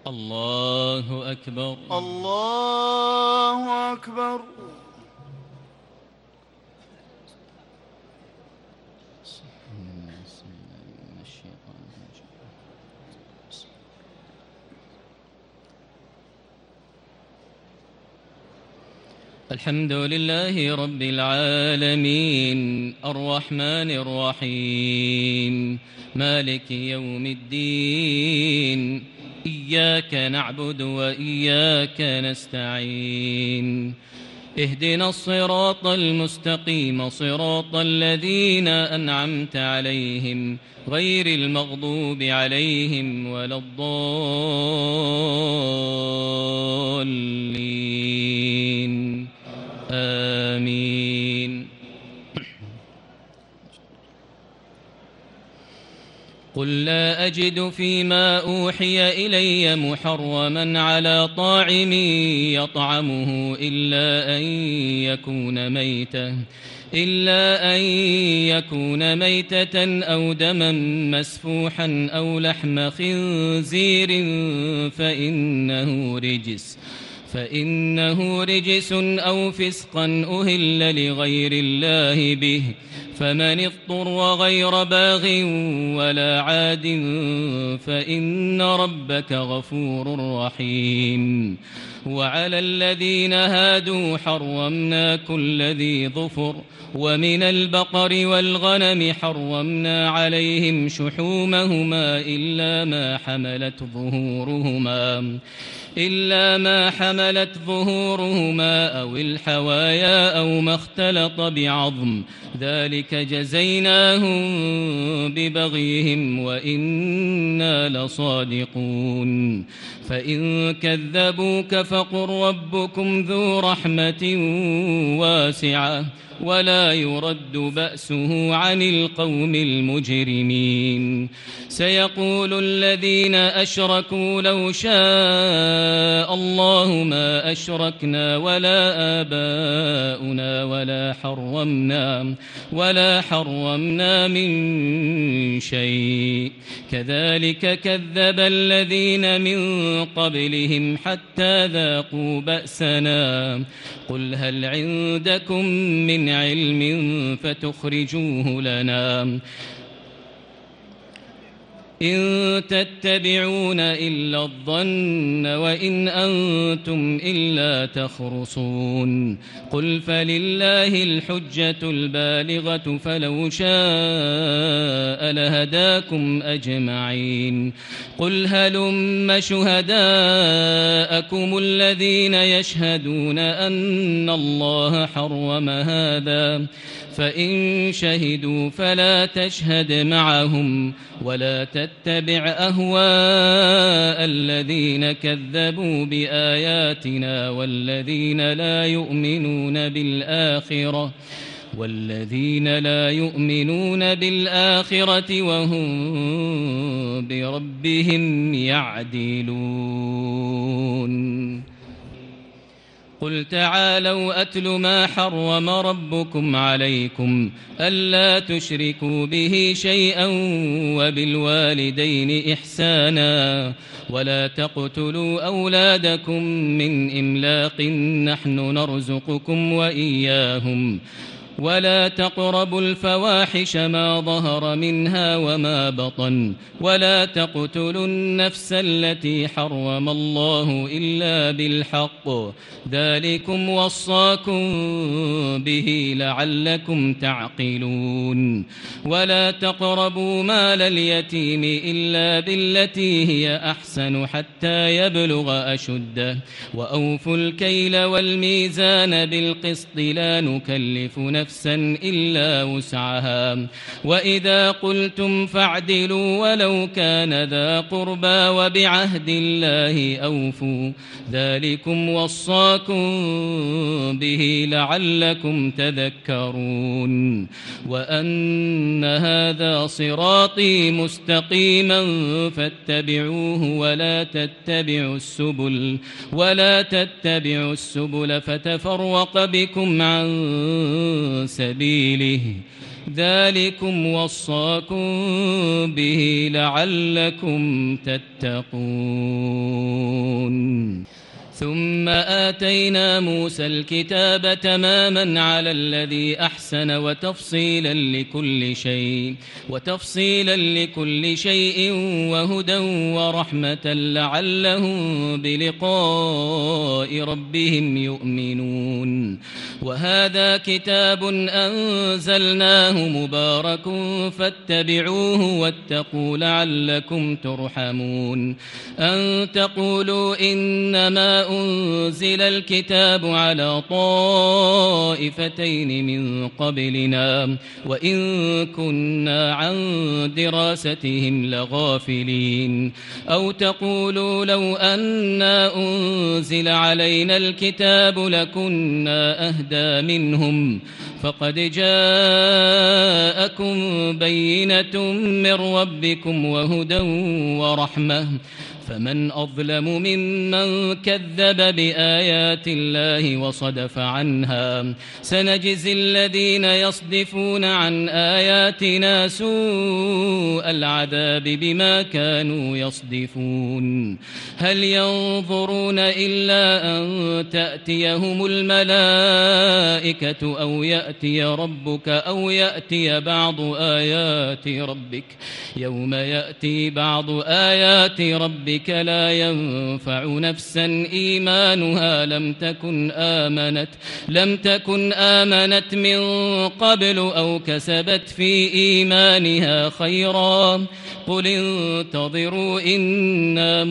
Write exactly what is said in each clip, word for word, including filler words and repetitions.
الله أكبر الله أكبر. الحمد لله رب العالمين الرحمن الرحيم مالك يوم الدين إياك نعبد وإياك نستعين اهدنا الصراط المستقيم صراط الذين أنعمت عليهم غير المغضوب عليهم ولا الضالين آمين. قل لا أجد فيما أوحي إلي محرما على طاعم يطعمه إلا أن يكون ميتة إلا أن يكون ميتة أو دما مسفوحا أو لحم خنزير فإنه رجس فإنه رجس أو فسقا أهل لغير الله به فمن اضطر غير باغ ولا عاد فإن ربك غفور رحيم. وعلى الذين هادوا حرمنا كل ذي ظفر ومن البقر والغنم حرمنا عليهم شحومهما إلا ما حملت ظهورهما إلا ما حملت ظهورهما أو الحوايا أو ما اختلط بعظم ذلك جزيناهم ببغيهم وإنا لصادقون. فإن كذبوك فقل ربكم ذو رحمة واسعة ولا يرد بأسه عن القوم المجرمين. سيقول الذين أشركوا لو شاء الله ما أشركنا ولا آباؤنا ولا حرمنا ولا حرمنا من شيء كذلك كذب الذين من قبلهم حتى ذاقوا بأسنا. قل هل عندكم من علم فتخرجوه لنا إن تتبعون إلا الظن وإن أنتم إلا تخرصون. قل فلله الحجة البالغة فلو شاء لهداكم أجمعين. قل هلم شهداءكم الذين يشهدون أن الله حرم هذا فإن شهدوا فلا تشهد معهم ولا تتبع أهواء الذين كذبوا بآياتنا والذين لا يؤمنون بالآخرة والذين لا يؤمنون بالآخرة وهم بربهم يعدلون. قل تعالوا أتل ما حرم ربكم عليكم ألا تشركوا به شيئا وبالوالدين إحسانا ولا تقتلوا أولادكم من إملاق نحن نرزقكم وإياهم ولا تقربوا الفواحش ما ظهر منها وما بطن ولا تقتلوا النفس التي حرم الله إلا بالحق ذلكم وصاكم به لعلكم تعقلون. ولا تقربوا مال اليتيم إلا بالتي هي أحسن حتى يبلغ أشده وأوفوا الكيل والميزان بالقسط لا نكلف نفسا إلا وسعها وإذا قلتم فاعدلوا ولو كان ذا قربى وبعهد الله أوفوا ذلكم وصاكم به لعلكم تذكرون. وأن هذا صراطي مستقيما فاتبعوه ولا تتبعوا السبل ولا تتبعوا السبل فتفرق بكم عن سبيله ذلكم وصاكم به لعلكم تتقون ثم آتينا موسى الكتاب تماما على الذي أحسن وتفصيلا لكل شيء وتفصيلا لكل شيء وهدى ورحمة لعلهم بلقاء ربهم يؤمنون وهذا كتاب أنزلناه مبارك فاتبعوه واتقوا لعلكم ترحمون أن تقولوا إنما أنزل الكتاب على طائفتين من قبلنا وإن كنا عن دراستهم لغافلين أو تقولوا لو أنا أنزل علينا الكتاب لكنا أهدى منهم فقد جاءكم بينة من ربكم وهدى ورحمة فمن أظلم ممن كذب بآيات الله وصدف عنها سنجزي الذين يصدفون عن آياتنا سوء العذاب بما كانوا يصدفون هل ينظرون إلا أن تأتيهم الملائكة أو يأتي ربك أو يأتي بعض آيات ربك يوم يأتي بعض آيات ربك لا ينفع نفسا إيمانها لم تكن آمنت لم تكن آمنت من قبل أو كسبت في إيمانها خيرا قل انتظروا إنا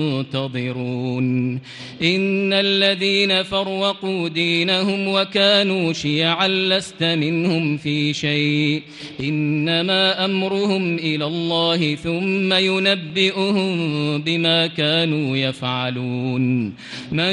منتظرون إن الذين فرقوا دينهم وكانوا شيعا لست منهم في شيء إنما أمرهم إلى الله ثم ينبئهم بما كانوا يفعلون من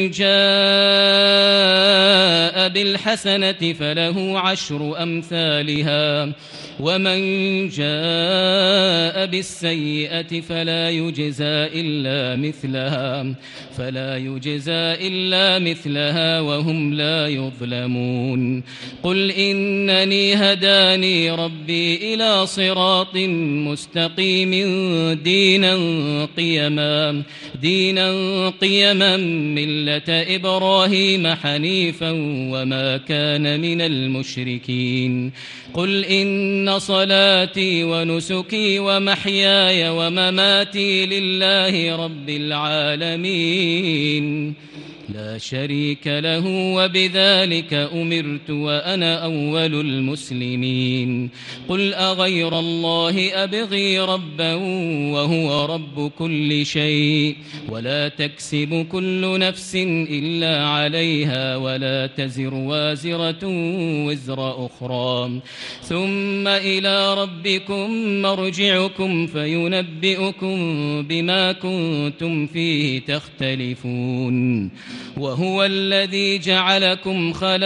جاء بالحسنة فله عشر أمثالها ومن جاء بالسيئة فلا يجزى إلا مثلها فلا يجزى إلا مثلها وهم لا يظلمون قل إنني هداني ربي إلى صراط مستقيم دينا قيما دينا قيما ملة إبراهيم حنيفا وما كان من المشركين قل إن صلاتي ونسكي ومحياي ومماتي لله رب العالمين لا شريك له وبذلك أمرت وأنا أول المسلمين قل أغير الله أبغي ربا وهو رب كل شيء ولا تكسب كل نفس إلا عليها ولا تزر وازرة وزر أخرى ثم إلى ربكم مرجعكم فينبئكم بما كنتم فيه تختلفون وهو الذي جعلكم خلائف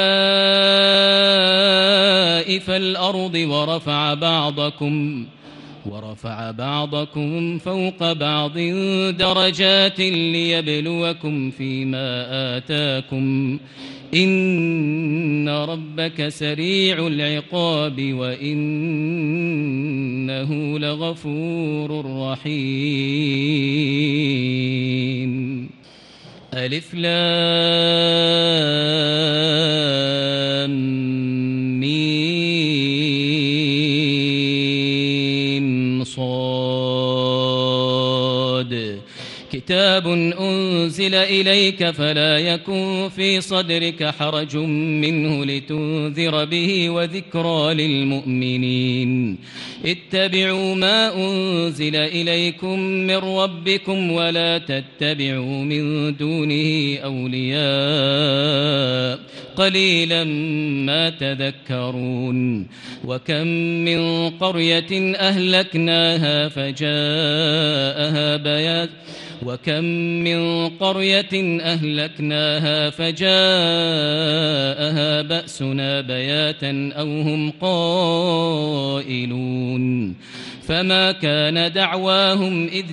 الأرض ورفع بعضكم ورفع بعضكم فوق بعض درجات ليبلوكم فيما آتاكم إن ربك سريع العقاب وإنه لغفور رحيم ألف لام ميم صاد كتاب أنزل إليك فلا يكن في صدرك حرج منه لتنذر به وذكرى للمؤمنين اتبعوا ما أنزل إليكم من ربكم ولا تتبعوا من دونه أولياء قليلا ما تذكرون وكم من قرية أهلكناها فجاءها بيان وكم من قرية أهلكناها فجاءها بأسنا بياتا أو هم قائلون فما كان دعواهم إذ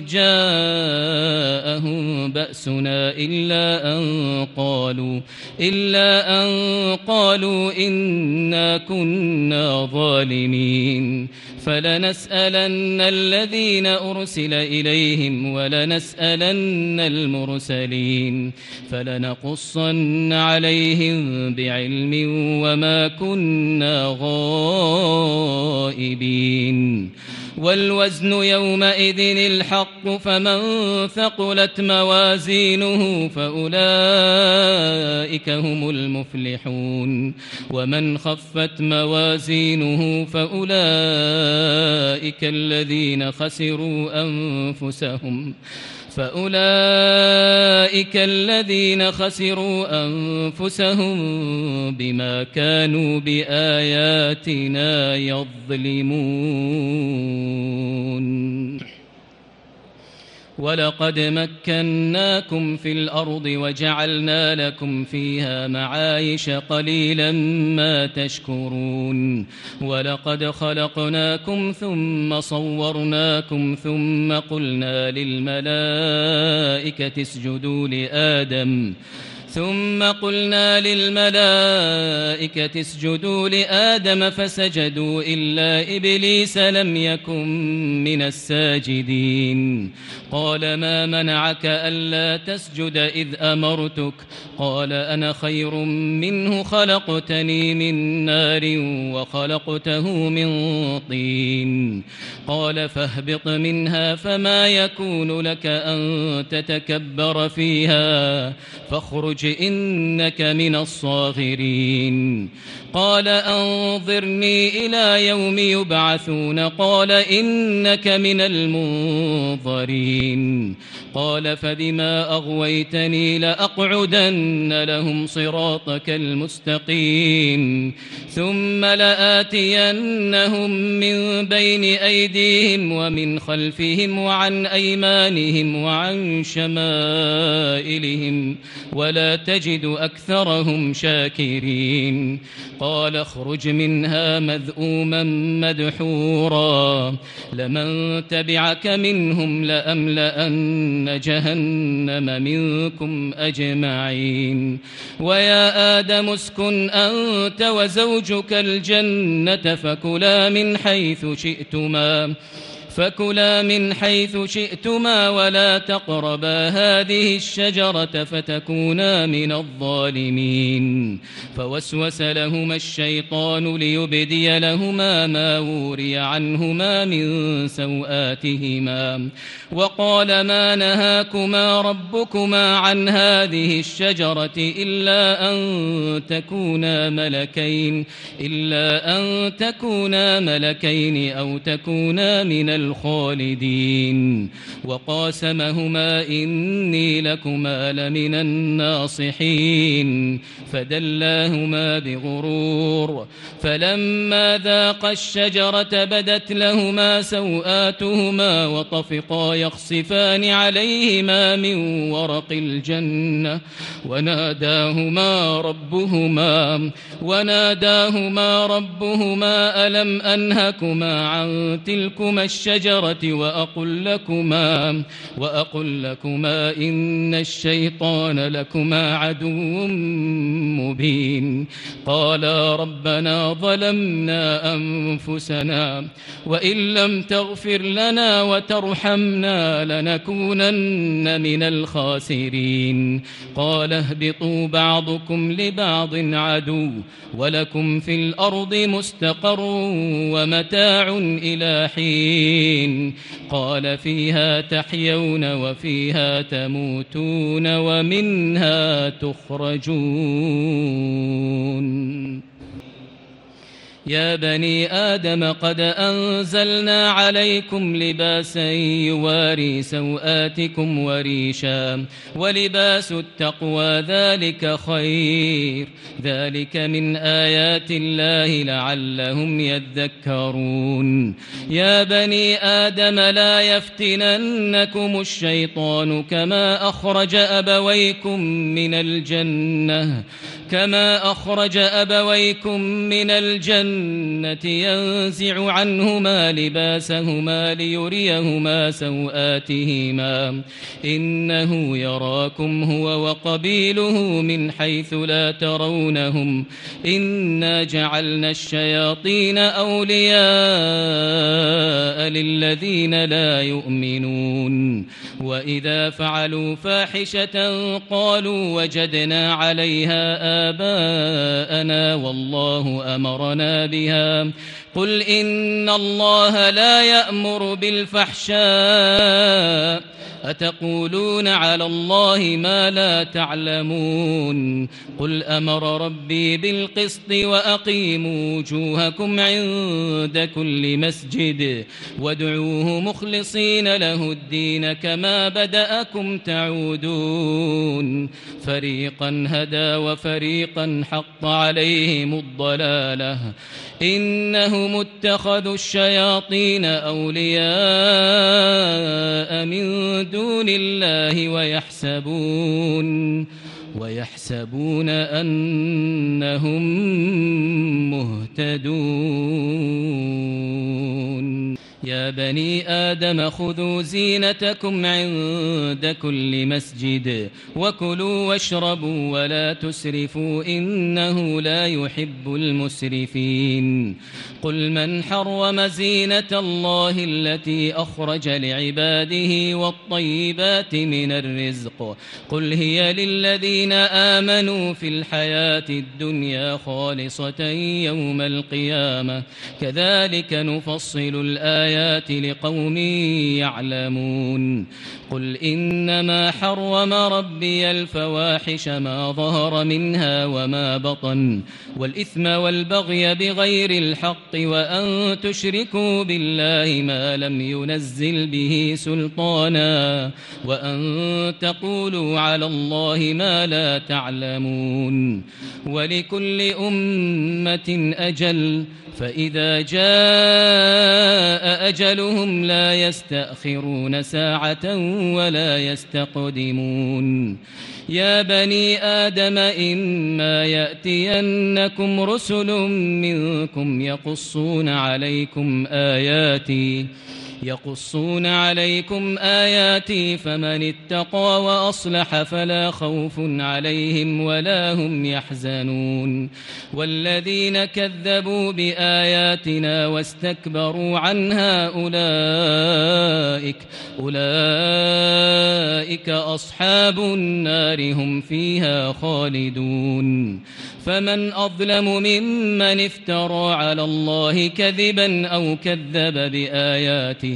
جاءهم بأسنا إلا أن قالوا إلا أن قالوا إنا كنا ظالمين فلنسألن الذين أرسل إليهم ولنسألن المرسلين فلنقصن عليهم بعلم وما كنا غائبين والوزن يومئذ الحق فمن ثقلت موازينه فأولئك هم المفلحون ومن خفت موازينه فأولئك الذين خسروا أنفسهم فأولئك الذين خسروا أنفسهم بما كانوا بآياتنا يظلمون ولقد مكناكم في الأرض وجعلنا لكم فيها معايش قليلا ما تشكرون ولقد خلقناكم ثم صورناكم ثم قلنا للملائكة اسجدوا لآدم ثم قلنا للملائكة اسجدوا لآدم فسجدوا إلا إبليس لم يكن من الساجدين قال ما منعك ألا تسجد إذ أمرتك قال أنا خير منه خلقتني من نار وخلقته من طين قال فاهبط منها فما يكون لك أن تتكبر فيها فاخرج إنك من الصاغرين قال أنظرني إلى يوم يبعثون قال إنك من المنظرين قال فبما أغويتني لأقعدن لهم صراطك المستقيم ثم لآتينهم من بين أيديهم ومن خلفهم وعن أيمانهم وعن شمائلهم ولا تجد أكثرهم شاكرين قال اخرج منها مذءوما مدحورا لمن تبعك منهم لأملأن جهنم منكم أجمعين ويا آدم اسكن أنت وزوجك الجنة فكلا من حيث شئتما فكلا من حيث شئتما ولا تقربا هذه الشجرة فتكونا من الظالمين فوسوس لهما الشيطان ليبدي لهما ما وري عنهما من سوآتهما وقال ما نهاكما ربكما عن هذه الشجرة إلا أن تكونا ملكين إلا أن تكونا ملكين أو تكونا من الخالدين وقاسمهما إني لكما لمن الناصحين فدلاهما بغرور فلما ذاقا الشجرة بدت لهما سوآتهما وطفقا يخصفان عليهما من ورق الجنة وناداهما ربهما وناداهما ربهما ألم أنهكما عن تلكما الشجرة وأقل لكما وأقل لكما إن الشيطان لكما عدو مبين قالا ربنا ظلمنا أنفسنا وإن لم تغفر لنا وترحمنا لنكونن من الخاسرين قال اهبطوا بعضكم لبعض عدو ولكم في الأرض مستقر ومتاع إلى حين قال فيها تحيون وفيها تموتون ومنها تخرجون يا بني آدم قد أنزلنا عليكم لباسا يواري سوآتكم وريشا ولباس التقوى ذلك خير ذلك من آيات الله لعلهم يذكرون يا بني آدم لا يفتننكم الشيطان كما أخرج أبويكم من الجنة كما أخرج أبويكم من الجنة الجنة ينزع عنهما لباسهما ليريهما سوآتهما إنه يراكم هو وقبيله من حيث لا ترونهم إنا جعلنا الشياطين أولياء للذين لا يؤمنون وإذا فعلوا فاحشة قالوا وجدنا عليها آباءنا والله أمرنا بها قل إن الله لا يأمر بالفحشاء أتقولون على الله ما لا تعلمون قل أمر ربي بالقسط وأقيموا وجوهكم عند كل مسجد وادعوه مخلصين له الدين كما بدأكم تعودون فريقا هدى وفريقا حق عليهم الضلالة إنهم اتخذوا الشياطين أولياء من دون الله ويحسبون ويحسبون أنهم مهتدون يا بني آدم خذوا زينتكم عند كل مسجد وكلوا واشربوا ولا تسرفوا إنه لا يحب المسرفين قل من حرم زينة الله التي أخرج لعباده والطيبات من الرزق قل هي للذين آمنوا في الحياة الدنيا خالصة يوم القيامة كذلك نفصل الآيات لقوم يعلمون قل إنما حرم ربي الفواحش ما ظهر منها وما بطن والإثم والبغي بغير الحق وأن تشركوا بالله ما لم ينزل به سلطانا وأن تقولوا على الله ما لا تعلمون ولكل أمة أجل فإذا جاء أجلهم لا يستأخرون ساعة ولا يستقدمون يا بني آدم إما يأتينكم رسل منكم يقصون عليكم آياتي يقصون عليكم آياتي فمن اتقى وأصلح فلا خوف عليهم ولا هم يحزنون والذين كذبوا بآياتنا واستكبروا عنها أولئك أولئك أصحاب النار هم فيها خالدون فمن أظلم ممن افترى على الله كذبا أو كذب بآياته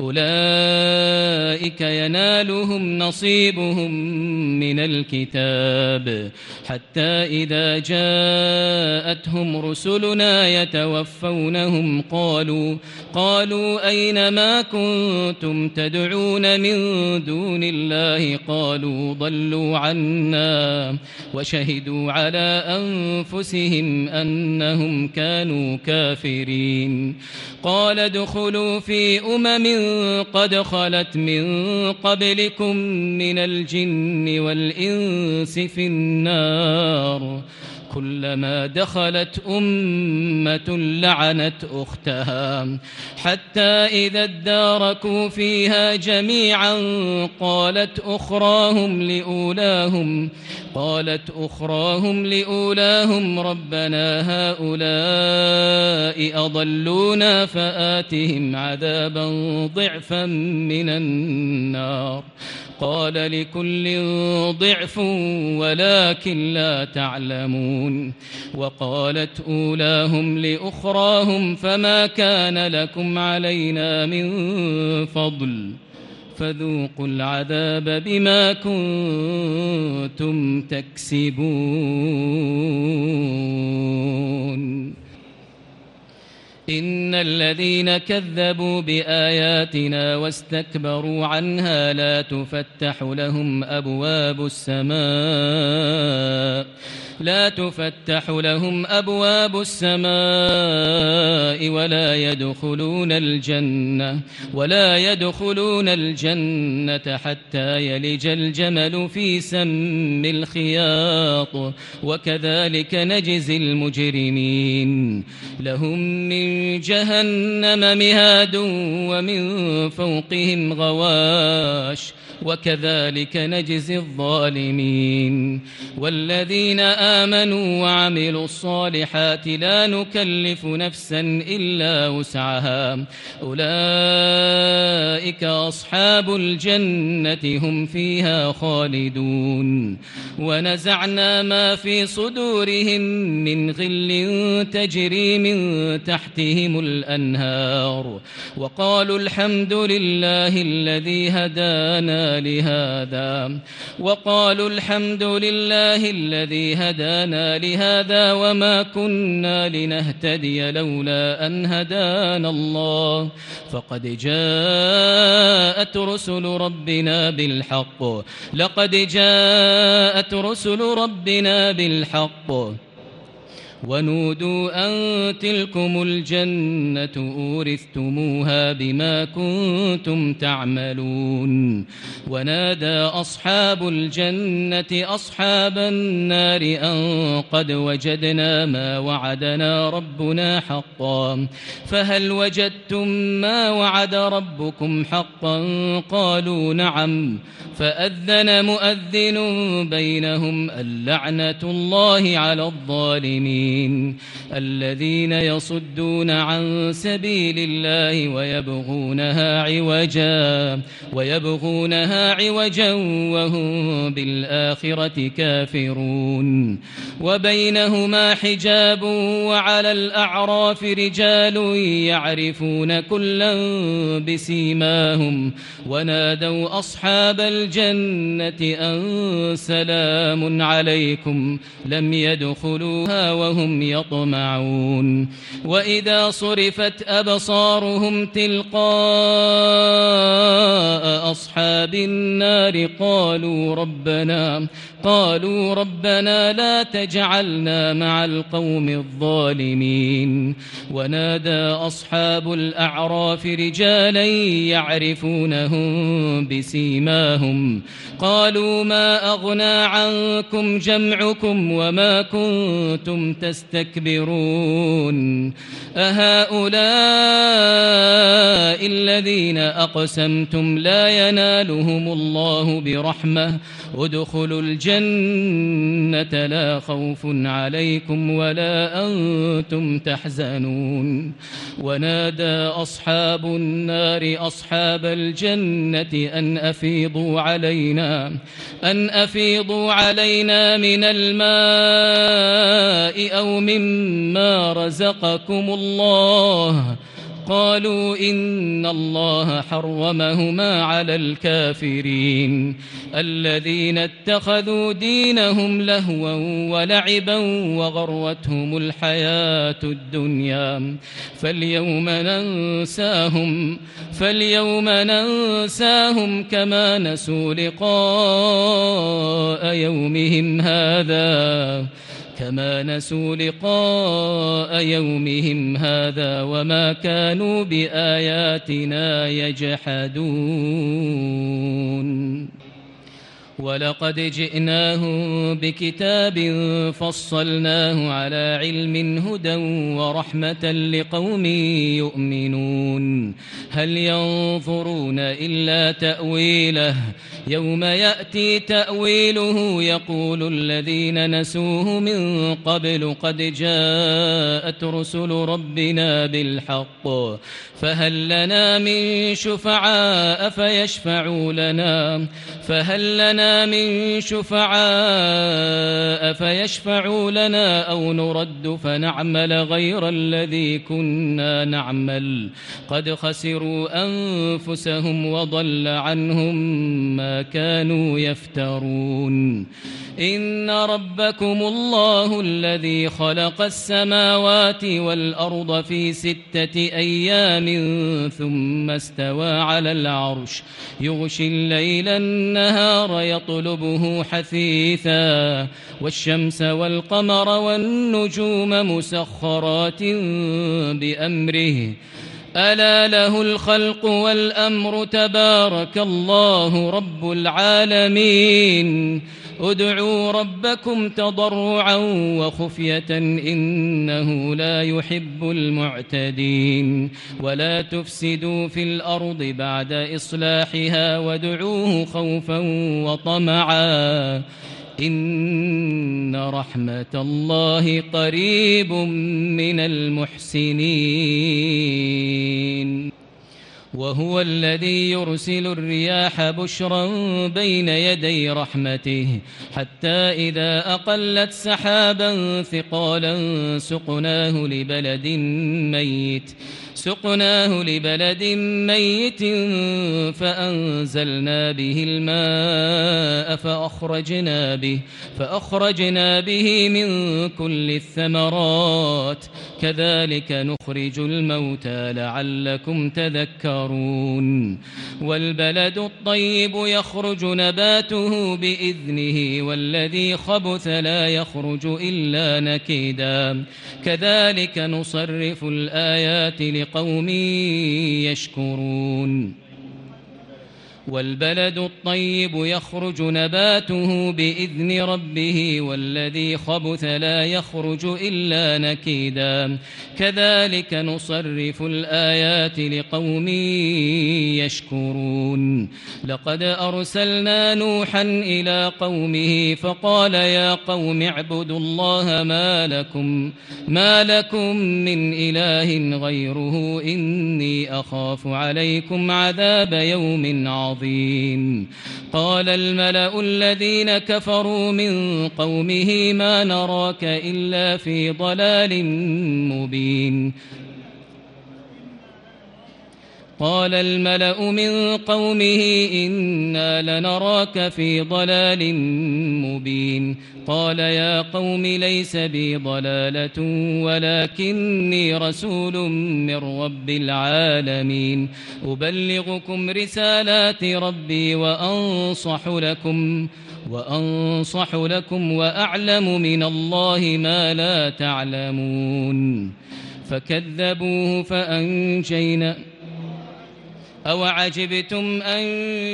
أولئك ينالهم نصيبهم من الكتاب حتى إذا جاءتهم رسلنا يتوفونهم قالوا قالوا أين ما كنتم تدعون من دون الله قالوا ضلوا عنا وشهدوا على أنفسهم أنهم كانوا كافرين قال ادخلوا في أمم قد خلت من قبلكم من الجن والإنس في النار كلما دخلت أمة لعنت أختها حتى إذا اداركوا فيها جميعا قالت أخراهم لأولاهم قالت أخراهم لأولاهم ربنا هؤلاء أضلونا فآتهم عذابا ضعفا من النار قال لكل ضعف ولكن لا تعلمون وقالت أولاهم لأخراهم فما كان لكم علينا من فضل فذوقوا العذاب بما كنتم تكسبون إن الذين كذبوا بآياتنا واستكبروا عنها لا تفتح لهم أبواب السماء لا تفتح لهم أبواب السماء ولا يدخلون الجنة ولا يدخلون الجنة حتى يلج الجمل في سم الخياط وكذلك نجزي المجرمين لهم من جهنم مهاد ومن فوقهم غواش وكذلك نجزي الظالمين والذين آمنوا وعملوا الصالحات لا نكلف نفسا إلا وسعها أولئك أصحاب الجنة هم فيها خالدون ونزعنا ما في صدورهم من غل تجري من تحتهم الأنهار وقالوا الحمد لله الذي هدانا لهذا وقالوا الحمد لله الذي هدانا لهذا وما كنا لنهتدي لولا أن هدانا الله فقد جاءت رسل ربنا بالحق لقد جاءت رسل ربنا بالحق ونودوا أن تلكم الجنة أورثتموها بما كنتم تعملون ونادى أصحاب الجنة أصحاب النار أن قد وجدنا ما وعدنا ربنا حقا فهل وجدتم ما وعد ربكم حقا قالوا نعم فأذن مؤذن بينهم اللعنة الله على الظالمين الذين يصدون عن سبيل الله ويبغونها عوجا ويبغونها عوجا وهم بالآخرة كافرون وبينهما حجاب وعلى الأعراف رجال يعرفون كلا بسيماهم ونادوا أصحاب الجنة أن سلام عليكم لم يدخلوها وهم يطمعون وإذا صرفت أبصارهم تلقاء أصحاب النار قالوا ربنا قالوا ربنا لا تجعلنا مع القوم الظالمين ونادى أصحاب الأعراف رجالا يعرفونهم بسيماهم قالوا ما أغنى عنكم جمعكم وما كنتم تستكبرون أهؤلاء الذين أقسمتم لا ينالهم الله برحمة ادخلوا الجنة لا خوف عليكم ولا أنتم تحزنون ونادى أصحاب النار أصحاب الجنة أن أفيضوا علينا أن أفيضوا علينا من الماء أو مما رزقكم الله قالوا إن الله حرمهما على الكافرين الذين اتخذوا دينهم لهوا ولعبا وغرتهم الحياة الدنيا فاليوم ننساهم فاليوم ننساهم كما نسوا لقاء يومهم هذا كما نسوا لقاء يومهم هذا وما كانوا بآياتنا يجحدون ولقد جئناهم بكتاب فصلناه على علم هدى ورحمة لقوم يؤمنون هل ينظرون إلا تأويله يوم يأتي تأويله يقول الذين نسوه من قبل قد جاءت رسل ربنا بالحق فهل لنا من شفعاء فيشفعوا لنا فهل لنا من شفعاء فيشفعوا لنا أو نرد فنعمل غير الذي كنا نعمل قد خسروا أنفسهم وضل عنهم ما كانوا يفترون إن ربكم الله الذي خلق السماوات والأرض في ستة أيام ثم استوى على العرش يغشي الليل النهار يطلبه حثيثا والشمس والقمر والنجوم مسخرات بأمره ألا له الخلق والأمر تبارك الله رب العالمين ادعوا ربكم تضرعا وخفية إنه لا يحب المعتدين ولا تفسدوا في الأرض بعد إصلاحها وادعوه خوفا وطمعا إن رحمة الله قريب من المحسنين وهو الذي يرسل الرياح بشرا بين يدي رحمته حتى إذا أقلت سحابا ثقالا سقناه لبلد ميت سقناه لبلد ميت فأنزلنا به الماء فأخرجنا به فأخرجنا به من كل الثمرات كذلك نخرج الموتى لعلكم تذكرون والبلد الطيب يخرج نباته بإذنه والذي خبث لا يخرج إلا نكدا كذلك نصرف الآيات لقوم يشكرون والبلد الطيب يخرج نباته بإذن ربه والذي خبث لا يخرج إلا نكدا كذلك نصرف الآيات لقوم يشكرون لقد أرسلنا نوحا إلى قومه فقال يا قوم اعبدوا الله ما لكم ما لكم من إله غيره إني أخاف عليكم عذاب يوم عظيم عظيم قال الملأ الذين كفروا من قومه ما نراك إلا في ضلال مبين قال الملأ من قومه إنا لنراك في ضلال مبين قال يا قوم ليس بي ضلالة ولكني رسول من رب العالمين أبلغكم رسالات ربي وأنصح لكم وأنصح لكم وأعلم من الله ما لا تعلمون فكذبوه فأنجينا أو عجبتم أن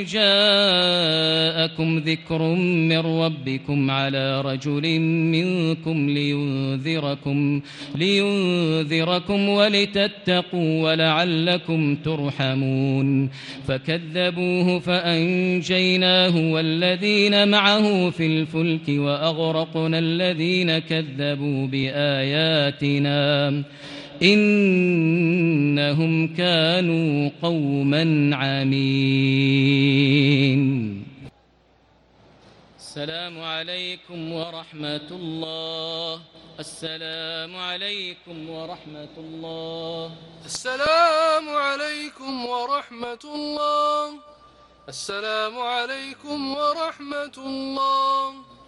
جاءكم ذكر من ربكم على رجل منكم لينذركم, لينذركم ولتتقوا ولعلكم ترحمون فكذبوه فأنجيناه والذين معه في الفلك وأغرقنا الذين كذبوا بآياتنا إنهم كانوا قوما عمين السلام عليكم ورحمة الله السلام عليكم ورحمة الله السلام عليكم ورحمة الله السلام عليكم ورحمة الله